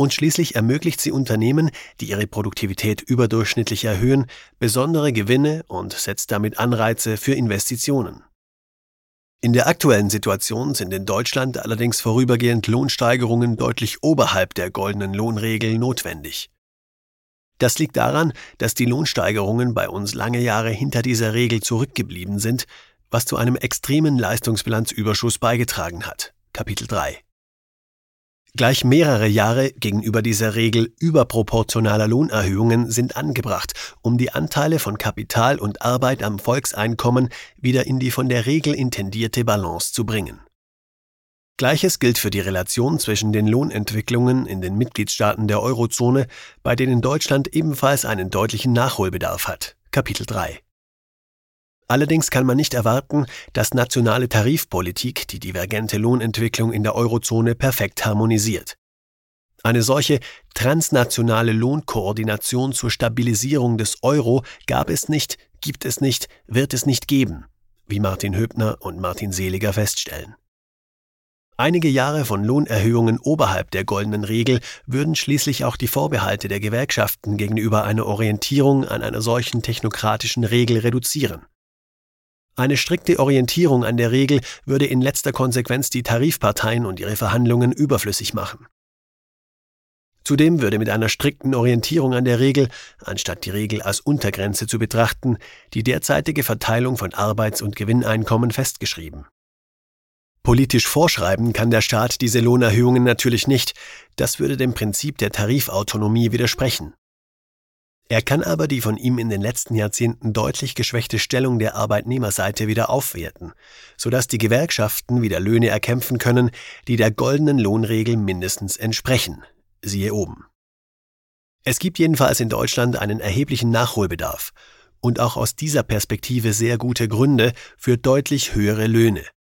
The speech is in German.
Und schließlich ermöglicht sie Unternehmen, die ihre Produktivität überdurchschnittlich erhöhen, besondere Gewinne und setzt damit Anreize für Investitionen. In der aktuellen Situation sind in Deutschland allerdings vorübergehend Lohnsteigerungen deutlich oberhalb der goldenen Lohnregel notwendig. Das liegt daran, dass die Lohnsteigerungen bei uns lange Jahre hinter dieser Regel zurückgeblieben sind, was zu einem extremen Leistungsbilanzüberschuss beigetragen hat. Kapitel 3. Gleich mehrere Jahre gegenüber dieser Regel überproportionaler Lohnerhöhungen sind angebracht, um die Anteile von Kapital und Arbeit am Volkseinkommen wieder in die von der Regel intendierte Balance zu bringen. Gleiches gilt für die Relation zwischen den Lohnentwicklungen in den Mitgliedstaaten der Eurozone, bei denen Deutschland ebenfalls einen deutlichen Nachholbedarf hat. Kapitel 3. Allerdings kann man nicht erwarten, dass nationale Tarifpolitik die divergente Lohnentwicklung in der Eurozone perfekt harmonisiert. Eine solche transnationale Lohnkoordination zur Stabilisierung des Euro gab es nicht, gibt es nicht, wird es nicht geben, wie Martin Hübner und Martin Seliger feststellen. Einige Jahre von Lohnerhöhungen oberhalb der goldenen Regel würden schließlich auch die Vorbehalte der Gewerkschaften gegenüber einer Orientierung an einer solchen technokratischen Regel reduzieren. Eine strikte Orientierung an der Regel würde in letzter Konsequenz die Tarifparteien und ihre Verhandlungen überflüssig machen. Zudem würde mit einer strikten Orientierung an der Regel, anstatt die Regel als Untergrenze zu betrachten, die derzeitige Verteilung von Arbeits- und Gewinneinkommen festgeschrieben. Politisch vorschreiben kann der Staat diese Lohnerhöhungen natürlich nicht, das würde dem Prinzip der Tarifautonomie widersprechen. Er kann aber die von ihm in den letzten Jahrzehnten deutlich geschwächte Stellung der Arbeitnehmerseite wieder aufwerten, sodass die Gewerkschaften wieder Löhne erkämpfen können, die der goldenen Lohnregel mindestens entsprechen. Siehe oben. Es gibt jedenfalls in Deutschland einen erheblichen Nachholbedarf und auch aus dieser Perspektive sehr gute Gründe für deutlich höhere Löhne.